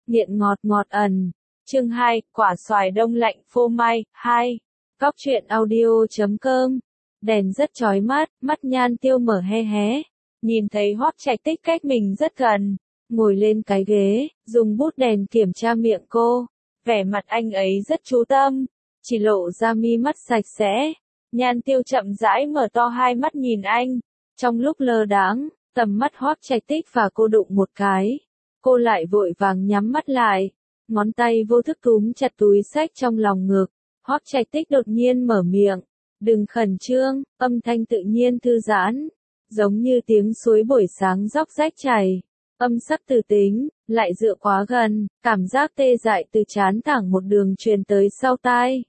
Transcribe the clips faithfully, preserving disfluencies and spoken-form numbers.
nghiện ngọt ngọt ẩn. Chương hai, quả xoài đông lạnh phô mai, hai. Góc truyện audio chấm com. Đèn rất chói mắt, mắt Nhan Tiêu mở hé hé. Nhìn thấy Hoắc Trạch Tích cách mình rất gần. Ngồi lên cái ghế, dùng bút đèn kiểm tra miệng cô. Vẻ mặt anh ấy rất chú tâm. Chỉ lộ ra mi mắt sạch sẽ. Nhan Tiêu chậm rãi mở to hai mắt nhìn anh. Trong lúc lơ đãng, tầm mắt Hoắc Trạch Tích và cô đụng một cái. Cô lại vội vàng nhắm mắt lại. Ngón tay vô thức túm chặt túi xách trong lòng ngực. Hoắc Trạch Tích đột nhiên mở miệng. Đừng khẩn trương, âm thanh tự nhiên thư giãn. Giống như tiếng suối buổi sáng róc rách chảy. Âm sắc từ tính, lại dựa quá gần, cảm giác tê dại từ trán thẳng một đường truyền tới sau tai.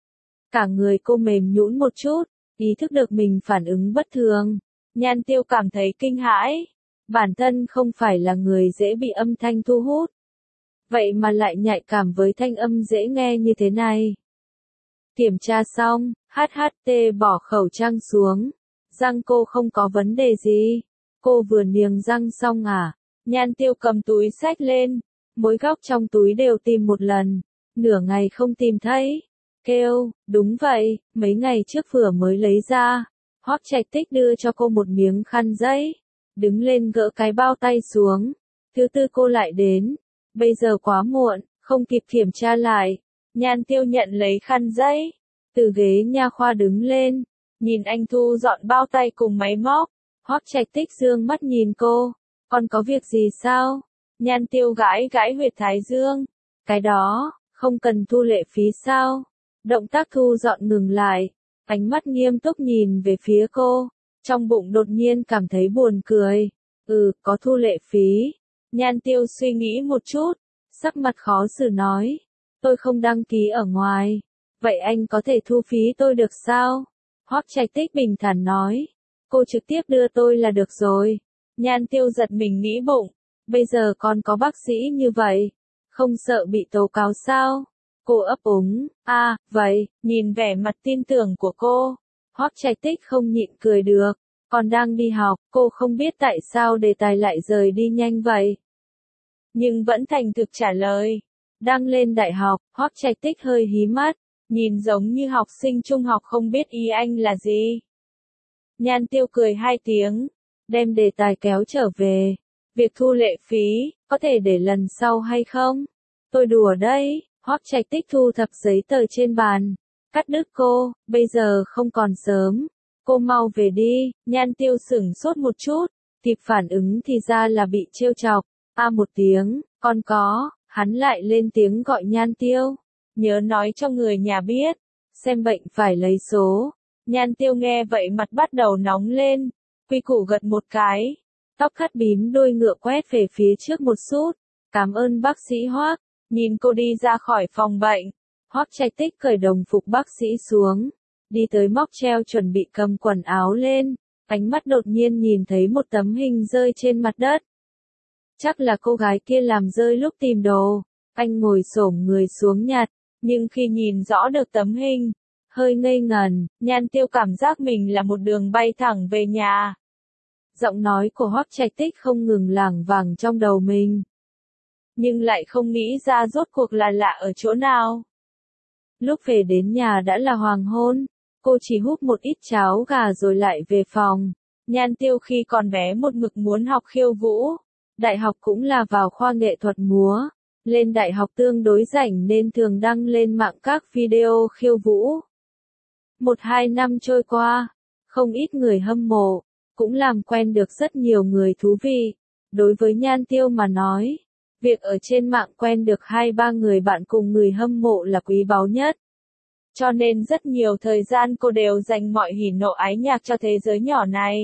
Cả người cô mềm nhũn một chút, ý thức được mình phản ứng bất thường. Nhan Tiêu cảm thấy kinh hãi. Bản thân không phải là người dễ bị âm thanh thu hút. Vậy mà lại nhạy cảm với thanh âm dễ nghe như thế này. Kiểm tra xong, hát hát tê bỏ khẩu trang xuống. Răng cô không có vấn đề gì. Cô vừa niềng răng xong à? Nhan Tiêu cầm túi xách lên. Mỗi góc trong túi đều tìm một lần. Nửa ngày không tìm thấy. Kêu, đúng vậy, mấy ngày trước vừa mới lấy ra. Hoắc Trạch Tích đưa cho cô một miếng khăn giấy. Đứng lên gỡ cái bao tay xuống. Thứ tư cô lại đến. Bây giờ quá muộn, không kịp kiểm tra lại. Nhan Tiêu nhận lấy khăn giấy. Từ ghế nha khoa đứng lên. Nhìn anh thu dọn bao tay cùng máy móc. Hoắc Trạch Tích dương mắt nhìn cô. Còn có việc gì sao? Nhan Tiêu gãi gãi huyệt thái dương. Cái đó, không cần thu lệ phí sao? Động tác thu dọn ngừng lại. Ánh mắt nghiêm túc nhìn về phía cô. Trong bụng đột nhiên cảm thấy buồn cười. Ừ, có thu lệ phí. Nhan Tiêu suy nghĩ một chút. Sắc mặt khó xử nói. Tôi không đăng ký ở ngoài. Vậy anh có thể thu phí tôi được sao? Hoắc Trạch Tích bình thản nói. Cô trực tiếp đưa tôi là được rồi. Nhan Tiêu giật mình nghĩ bụng. Bây giờ còn có bác sĩ như vậy. Không sợ bị tố cáo sao? Cô ấp úng. À, vậy, nhìn vẻ mặt tin tưởng của cô. Hoắc Trạch Tích không nhịn cười được. Còn đang đi học, cô không biết tại sao đề tài lại rời đi nhanh vậy. Nhưng vẫn thành thực trả lời. Đang lên đại học, Hoắc Trạch Tích hơi hí mắt. Nhìn giống như học sinh trung học không biết ý anh là gì. Nhan Tiêu cười hai tiếng. Đem đề tài kéo trở về. Việc thu lệ phí, có thể để lần sau hay không? Tôi đùa đấy. Hoắc Trạch Tích thu thập giấy tờ trên bàn. Cắt đứt cô, bây giờ không còn sớm. Cô mau về đi. Nhan Tiêu sửng sốt một chút. Kịp phản ứng thì ra là bị trêu chọc. A một tiếng, còn có, hắn lại lên tiếng gọi Nhan Tiêu. Nhớ nói cho người nhà biết. Xem bệnh phải lấy số. Nhan Tiêu nghe vậy mặt bắt đầu nóng lên. Quy củ gật một cái. Tóc cắt bím đuôi ngựa quét về phía trước một sút. Cảm ơn bác sĩ Hoắc. Nhìn cô đi ra khỏi phòng bệnh. Hoắc Trạch Tích cởi đồng phục bác sĩ xuống. Đi tới móc treo chuẩn bị cầm quần áo lên. Ánh mắt đột nhiên nhìn thấy một tấm hình rơi trên mặt đất. Chắc là cô gái kia làm rơi lúc tìm đồ. Anh ngồi xổm người xuống nhặt. Nhưng khi nhìn rõ được tấm hình, hơi ngây ngần, Nhan Tiêu cảm giác mình là một đường bay thẳng về nhà. Giọng nói của Hoắc Trạch Tích không ngừng lảng vảng trong đầu mình. Nhưng lại không nghĩ ra rốt cuộc là lạ ở chỗ nào. Lúc về đến nhà đã là hoàng hôn, cô chỉ húp một ít cháo gà rồi lại về phòng. Nhan Tiêu khi còn bé một mực muốn học khiêu vũ. Đại học cũng là vào khoa nghệ thuật múa. Lên đại học tương đối rảnh nên thường đăng lên mạng các video khiêu vũ. Một hai năm trôi qua, không ít người hâm mộ, cũng làm quen được rất nhiều người thú vị. Đối với Nhan Tiêu mà nói, việc ở trên mạng quen được hai ba người bạn cùng người hâm mộ là quý báu nhất. Cho nên rất nhiều thời gian cô đều dành mọi hỉ nộ ái nhạc cho thế giới nhỏ này.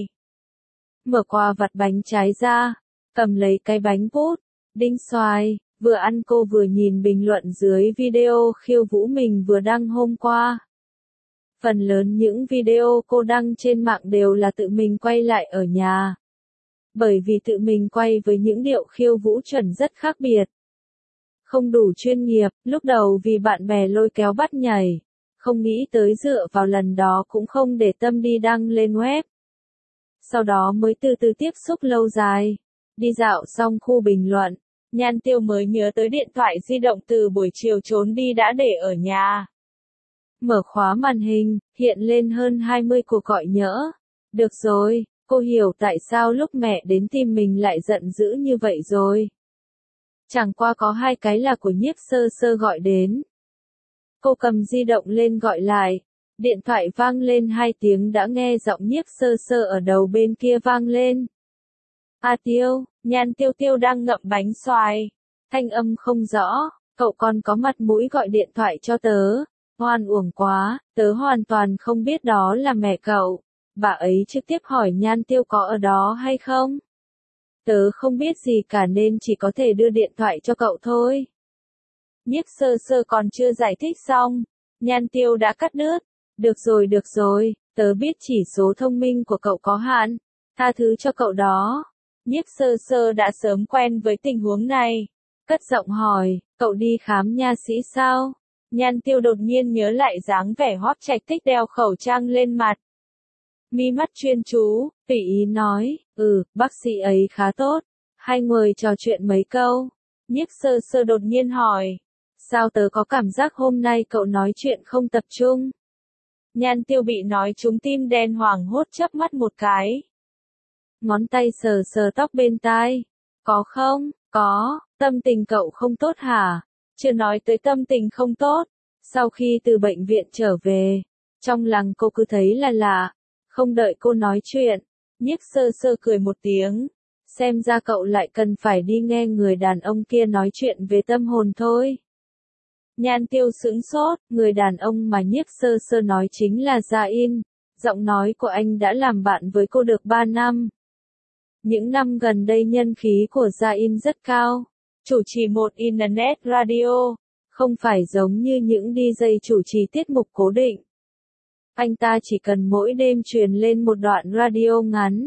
Mở quà vặt bánh trái ra, cầm lấy cái bánh bút, đinh xoài. Vừa ăn cô vừa nhìn bình luận dưới video khiêu vũ mình vừa đăng hôm qua. Phần lớn những video cô đăng trên mạng đều là tự mình quay lại ở nhà. Bởi vì tự mình quay với những điệu khiêu vũ chuẩn rất khác biệt. Không đủ chuyên nghiệp, lúc đầu vì bạn bè lôi kéo bắt nhảy. Không nghĩ tới dựa vào lần đó cũng không để tâm đi đăng lên web. Sau đó mới từ từ tiếp xúc lâu dài. Đi dạo xong khu bình luận. Nhan Tiêu mới nhớ tới điện thoại di động từ buổi chiều trốn đi đã để ở nhà. Mở khóa màn hình, hiện lên hơn hai mươi cuộc gọi nhỡ. Được rồi, cô hiểu tại sao lúc mẹ đến tìm mình lại giận dữ như vậy rồi. Chẳng qua có hai cái là của Nhiếp Sơ Sơ gọi đến. Cô cầm di động lên gọi lại. Điện thoại vang lên hai tiếng đã nghe giọng Nhiếp Sơ Sơ ở đầu bên kia vang lên. A Tiêu, Nhan Tiêu Tiêu đang ngậm bánh xoài. Thanh âm không rõ, cậu còn có mặt mũi gọi điện thoại cho tớ. Hoan uổng quá, tớ hoàn toàn không biết đó là mẹ cậu. Bà ấy trực tiếp hỏi Nhan Tiêu có ở đó hay không. Tớ không biết gì cả nên chỉ có thể đưa điện thoại cho cậu thôi. Nhiếp Sơ Sơ còn chưa giải thích xong, Nhan Tiêu đã cắt đứt. Được rồi được rồi, tớ biết chỉ số thông minh của cậu có hạn. Tha thứ cho cậu đó. Nhiếp Sơ Sơ đã sớm quen với tình huống này. Cất giọng hỏi, cậu đi khám nha sĩ sao? Nhan Tiêu đột nhiên nhớ lại dáng vẻ Hoắc Trạch thích đeo khẩu trang lên mặt. Mi mắt chuyên chú, tùy ý nói, ừ, bác sĩ ấy khá tốt. Hai người trò chuyện mấy câu. Nhiếp Sơ Sơ đột nhiên hỏi, sao tớ có cảm giác hôm nay cậu nói chuyện không tập trung? Nhan Tiêu bị nói trúng tim đen hoảng hốt chớp mắt một cái. Ngón tay sờ sờ tóc bên tai. Có không? Có, tâm tình cậu không tốt hả? Chưa nói tới tâm tình không tốt. Sau khi từ bệnh viện trở về, trong lòng cô cứ thấy là lạ. Không đợi cô nói chuyện, Nhiếp Sơ Sơ cười một tiếng. Xem ra cậu lại cần phải đi nghe người đàn ông kia nói chuyện về tâm hồn thôi. Nhan Tiêu sững sốt, người đàn ông mà Nhiếp Sơ Sơ nói chính là Gia In. Giọng nói của anh đã làm bạn với cô được ba năm. Những năm gần đây nhân khí của Gia In rất cao. Chủ trì một Internet Radio, không phải giống như những đi jây chủ trì tiết mục cố định. Anh ta chỉ cần mỗi đêm truyền lên một đoạn radio ngắn.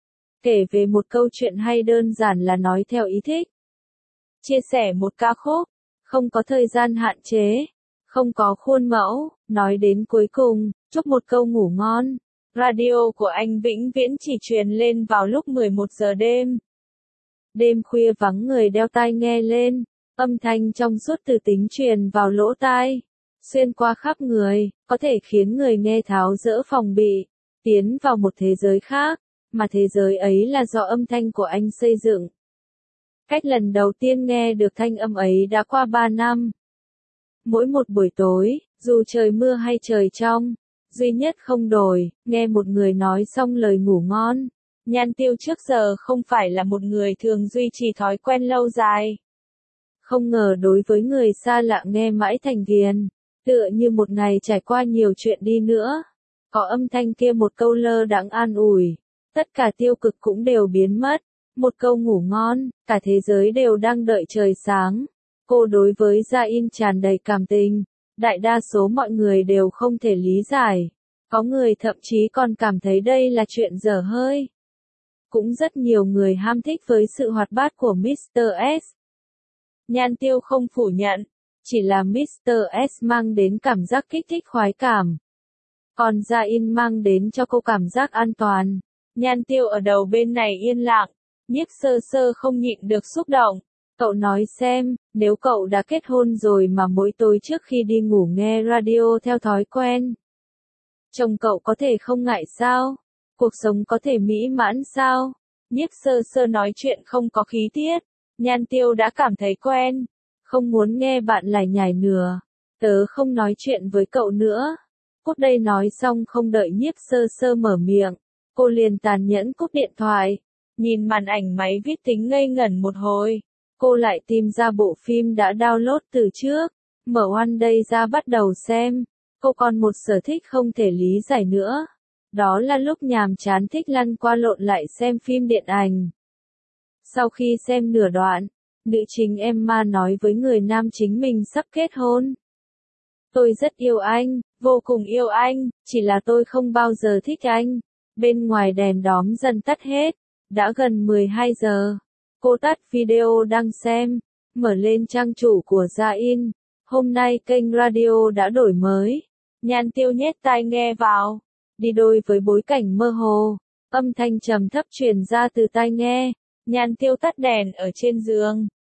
Kể về một câu chuyện hay đơn giản là nói theo ý thích. Chia sẻ một ca khúc, không có thời gian hạn chế, không có khuôn mẫu, nói đến cuối cùng, chúc một câu ngủ ngon. Radio của anh vĩnh viễn chỉ truyền lên vào lúc mười một giờ đêm. Đêm khuya vắng người đeo tai nghe lên, âm thanh trong suốt từ tính truyền vào lỗ tai, xuyên qua khắp người, có thể khiến người nghe tháo dỡ phòng bị, tiến vào một thế giới khác, mà thế giới ấy là do âm thanh của anh xây dựng. Cách lần đầu tiên nghe được thanh âm ấy đã qua ba năm. Mỗi một buổi tối, dù trời mưa hay trời trong, duy nhất không đổi, nghe một người nói xong lời ngủ ngon. Nhan Tiêu trước giờ không phải là một người thường duy trì thói quen lâu dài. Không ngờ đối với người xa lạ nghe mãi thành ghiền, tựa như một ngày trải qua nhiều chuyện đi nữa. Có âm thanh kia một câu lơ đãng an ủi, tất cả tiêu cực cũng đều biến mất. Một câu ngủ ngon, cả thế giới đều đang đợi trời sáng. Cô đối với Gia In tràn đầy cảm tình. Đại đa số mọi người đều không thể lý giải. Có người thậm chí còn cảm thấy đây là chuyện dở hơi. Cũng rất nhiều người ham thích với sự hoạt bát của mít tơ S. Nhan Tiêu không phủ nhận, chỉ là mít tơ S mang đến cảm giác kích thích khoái cảm. Còn Gia In mang đến cho cô cảm giác an toàn. Nhan Tiêu ở đầu bên này yên lặng, Nhiếp Sơ Sơ không nhịn được xúc động. Cậu nói xem, nếu cậu đã kết hôn rồi mà mỗi tối trước khi đi ngủ nghe radio theo thói quen, chồng cậu có thể không ngại sao? Cuộc sống có thể mỹ mãn sao? Nhiếp Sơ Sơ nói chuyện không có khí tiết. Nhan Tiêu đã cảm thấy quen. Không muốn nghe bạn lải nhải nữa. Tớ không nói chuyện với cậu nữa. Cút đây, nói xong không đợi Nhiếp Sơ Sơ mở miệng. Cô liền tàn nhẫn cúp điện thoại. Nhìn màn ảnh máy vi tính ngây ngẩn một hồi. Cô lại tìm ra bộ phim đã download từ trước. Mở One Day ra bắt đầu xem. Cô còn một sở thích không thể lý giải nữa. Đó là lúc nhàm chán thích lăn qua lộn lại xem phim điện ảnh. Sau khi xem nửa đoạn, nữ chính Emma nói với người nam chính mình sắp kết hôn. Tôi rất yêu anh, vô cùng yêu anh, chỉ là tôi không bao giờ thích anh. Bên ngoài đèn đóm dần tắt hết, đã gần mười hai giờ. Cô tắt video đang xem, mở lên trang chủ của Gia In. Hôm nay kênh radio đã đổi mới. Nhan Tiêu nhét tai nghe vào. Đi đôi với bối cảnh mơ hồ, âm thanh trầm thấp truyền ra từ tai nghe. Nhan Tiêu tắt đèn ở trên giường,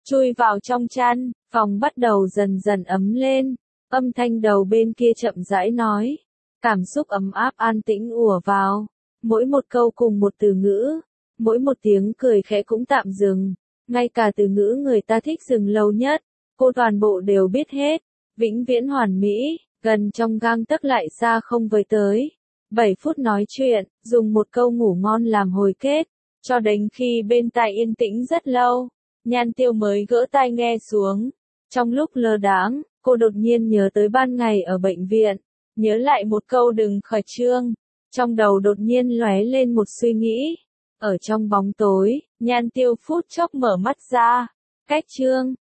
chui vào trong chăn, phòng bắt đầu dần dần ấm lên, âm thanh đầu bên kia chậm rãi nói. Cảm xúc ấm áp an tĩnh ùa vào, mỗi một câu cùng một từ ngữ, mỗi một tiếng cười khẽ cũng tạm dừng, ngay cả từ ngữ người ta thích dừng lâu nhất, cô toàn bộ đều biết hết, vĩnh viễn hoàn mỹ, gần trong gang tấc lại xa không với tới. bảy phút nói chuyện, dùng một câu ngủ ngon làm hồi kết, cho đến khi bên tai yên tĩnh rất lâu, Nhan Tiêu mới gỡ tai nghe xuống. Trong lúc lơ đãng, cô đột nhiên nhớ tới ban ngày ở bệnh viện, nhớ lại một câu đừng khẩn trương, trong đầu đột nhiên lóe lên một suy nghĩ. Ở trong bóng tối, Nhan Tiêu phút chốc mở mắt ra, cách chương